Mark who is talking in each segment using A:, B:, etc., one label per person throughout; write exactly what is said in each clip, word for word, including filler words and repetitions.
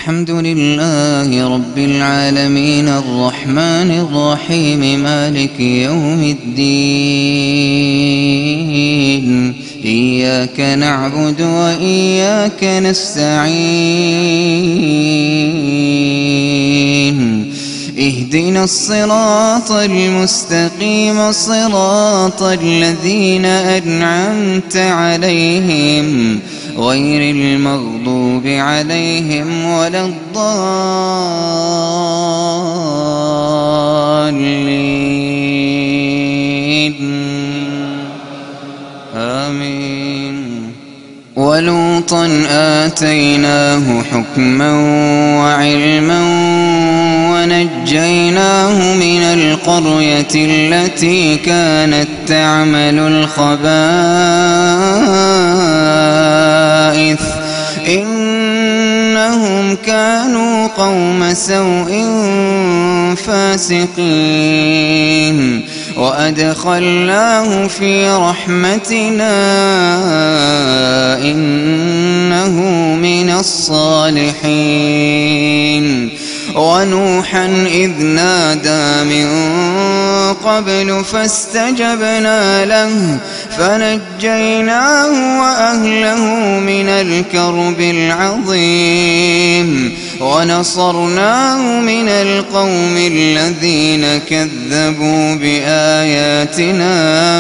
A: الحمد لله رب العالمين الرحمن الرحيم مالك يوم الدين إياك نعبد وإياك نستعين اهدنا الصراط المستقيم صراط الذين أنعمت عليهم غير المغضوب عليهم ولا الضالين آمين. ولوطا آتيناه حكما وعلما ونجيناه من القرية التي كانت تعمل الخبائث إنهم كانوا قوم سوء فاسقين وأدخلناه في رحمتنا إنه من الصالحين. ونوحا إذ نادى من قبل فاستجبنا له فنجيناه وأهله من الكرب العظيم ونصرناه من القوم الذين كذبوا بآياتنا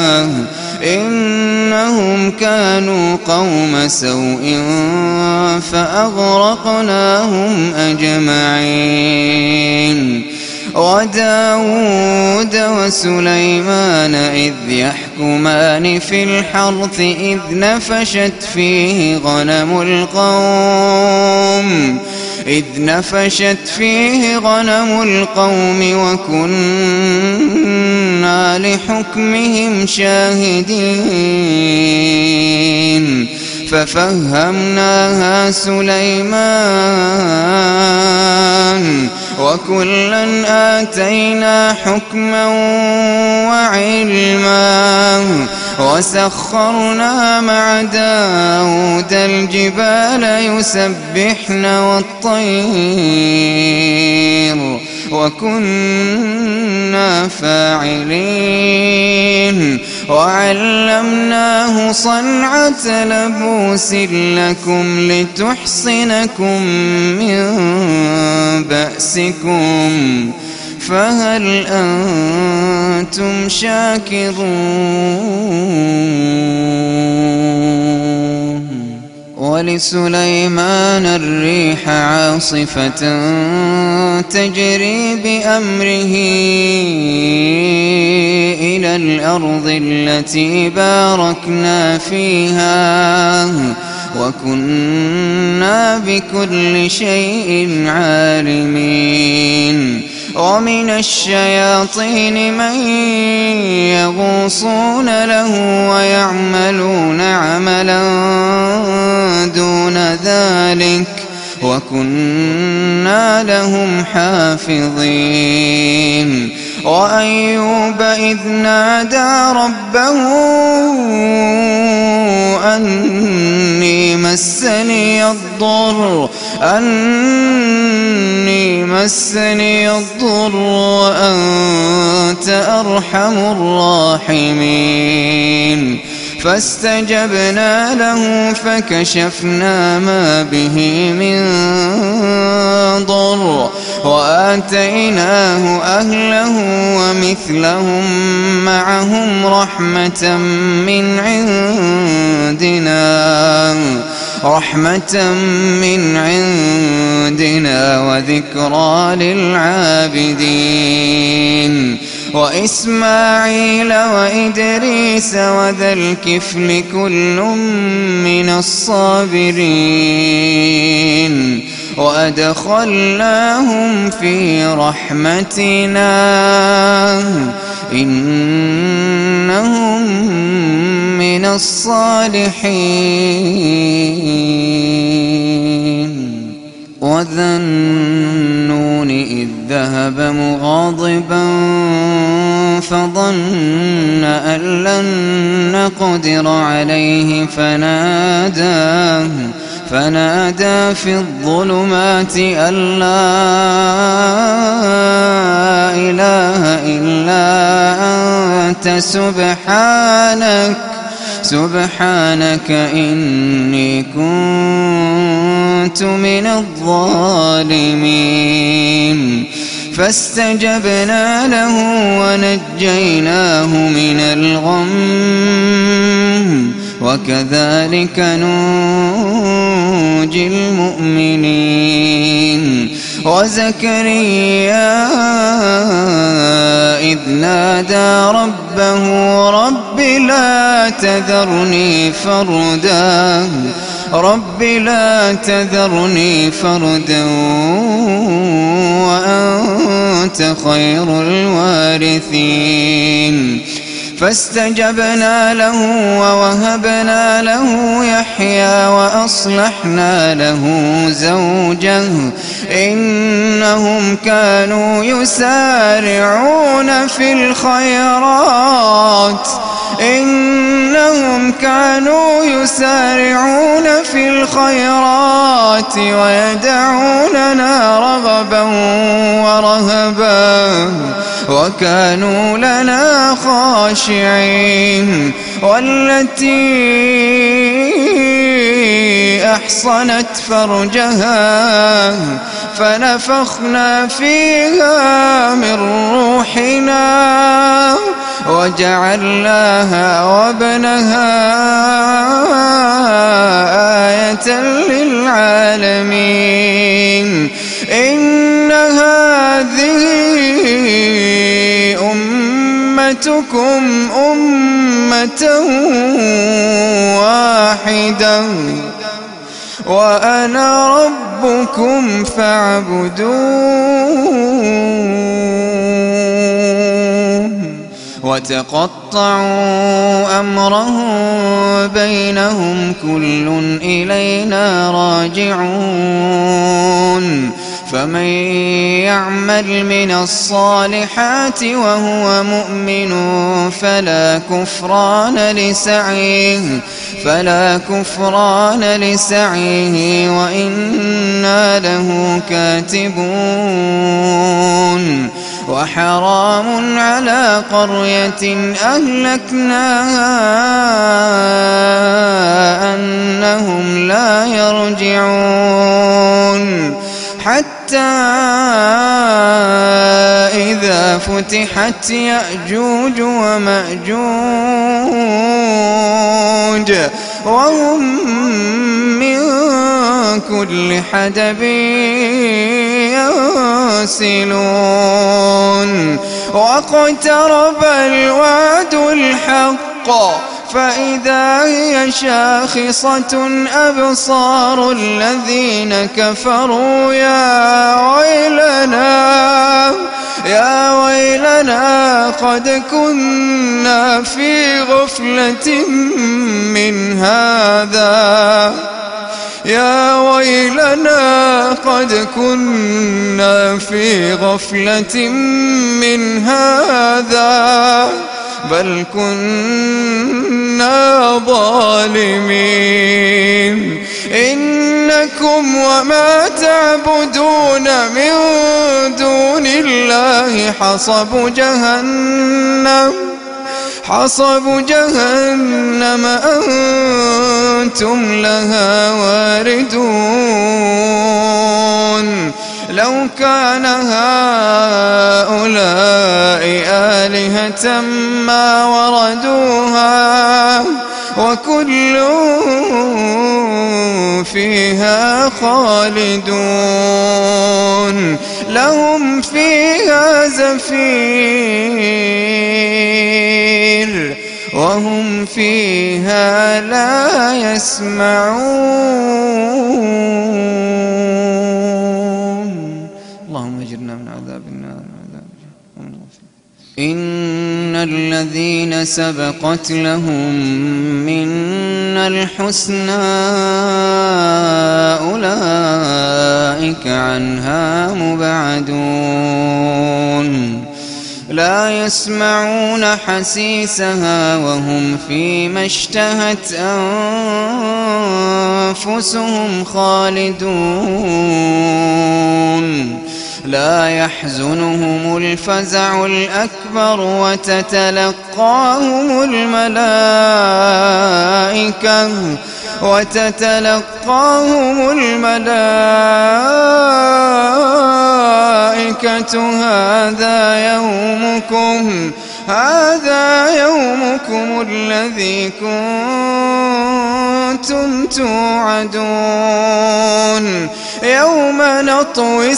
A: إنهم كانوا قوم سوء فأغرقناهم أجمعين. وداود وسليمان إذ يحكمان في الحرث إذ نفشت فيه غنم القوم إذ نفشت فيه غنم القوم وكنا لحكمهم شاهدين ففهمناها سليمان وكلا آتينا حكما وعلما وسخرنا مع داود الجبال يسبحن والطير وكنا فاعلين. وعلمناه صنعة لبوس لكم لتحصنكم من بأسكم فهل أنتم شاكرون؟ ولسليمان الريح عاصفة تجري بأمره إلى الأرض التي باركنا فيها وكنا بكل شيء عالمين. ومن الشياطين من يغوصون له ويعملون عملا دون ذلك وكنا لهم حافظين. وأيوب إذ نادى ربه أني مسني الضر أني مسني الضر وأنت أرحم الراحمين فاستجبنا له فكشفنا ما به من ضر وآتيناه أهله ومثلهم معهم رحمة من عندنا رحمة من عندنا وذكرى للعابدين. وإسماعيل وإدريس وذا الكفل كل من الصابرين وأدخلناهم في رحمتنا إنهم من الصالحين. وذا النون إذ ذهب مغاضبا فظن أن لن نقدر عليه فنادى فنادى في الظلمات أن لا إله إلا أنت سبحانك سبحانك إني كنت من الظالمين فاستجبنا له ونجيناه من الغم وكذلك ننجي المؤمنين وزكريا إذ نادى ربه رب لا تذرني فردا رب لا تذرني فردا وأنت خير الوارثين فاستجبنا له ووهبنا له يحيى وأصلحنا له زوجه إنهم كانوا يسارعون في الخيرات إنهم كانوا يسارعون في الخيرات ويدعوننا رغبا ورهبا وكانوا لنا خاشعين والتي أحصنت فرجها فنفخنا فيها من روحنا وجعلناها وابنها آية للعالمين إن هذه أمتكم أمة واحدة وأنا ربكم فاعبدون وتقطعوا أمرهم بينهم كل إلينا راجعون فمن يعمل من الصالحات وهو مؤمن فلا كفران لسعيه فلا كفران لسعيه وإنا له كاتبون وحرام على قرية أهلكناها أنهم لا يرجعون حتى إذا فتحت يأجوج ومأجوج وهم من كل حدب ينسلون واقترب الوعد الحق فإذا هي شاخصة أبصار الذين كفروا يا ويلنا يا ويلنا قد كنا في غفلة من هذا يا ويلنا قد كنا في غفلة من هذا بل كنا ظالمين إنكم وما تعبدون من دون الله حصب جهنم حصب جهنم أنتم لها واردون لو كان هؤلاء آلهة ما وردوها وكل فيها خالدون لهم فيها زفير وهم فيها لا يسمعون اللهم اجرنا من عذاب النار إن الذين سبقت لهم منا الحسنى أولئك عنها مبعدون لا يسمعون حسيسها وهم فيما اشتهت أنفسهم خالدون لا يحزنهم الفزع الأكبر وتتلقاهم الملائكة وتتلقاهم الملائكة هذا يومكم هذا يومكم الذي كنتم توعدون يوم نطوي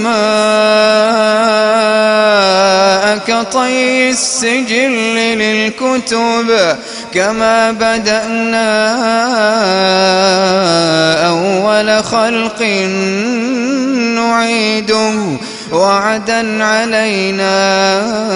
A: السماء كطي السجل للكتب كما بدأنا أول خلق نعيده وعدا علينا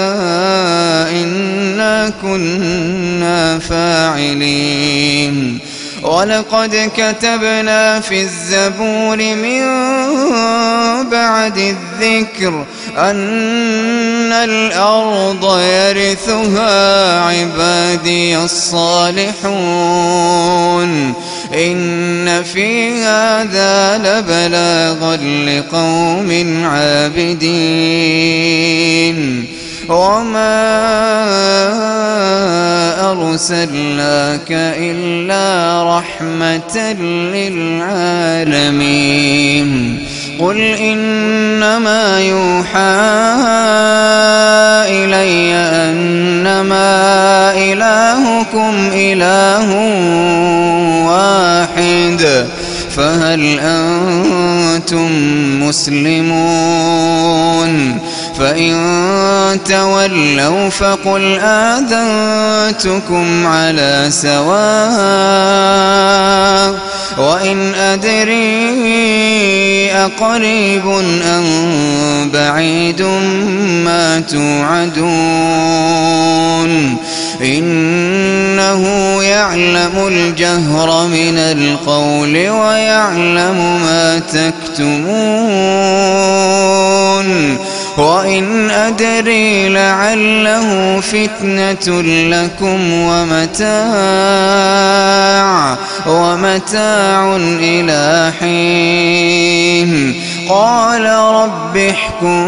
A: إنا كنا فاعلين ولقد كتبنا في الزبور من بعد الذكر أن الأرض يرثها عبادي الصالحون إن في هذا لبلاغا لقوم عابدين وما أرسلناك إلا رحمة للعالمين قل إنما يوحى إلي أنما إلهكم إله واحد فهل أنتم مسلمون فإن تولوا فقل آذنتكم على سواء وإن أدري أقريب أم بعيد ما توعدون إنه يعلم الجهر من القول ويعلم ما تكتمون وإن أدري لعله فتنة لكم ومتاع ومتاع إلى حين قال رب احكم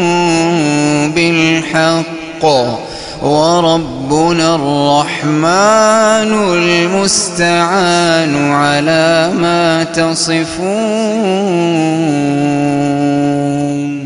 A: بالحق وربنا الرحمن المستعان على ما تصفون.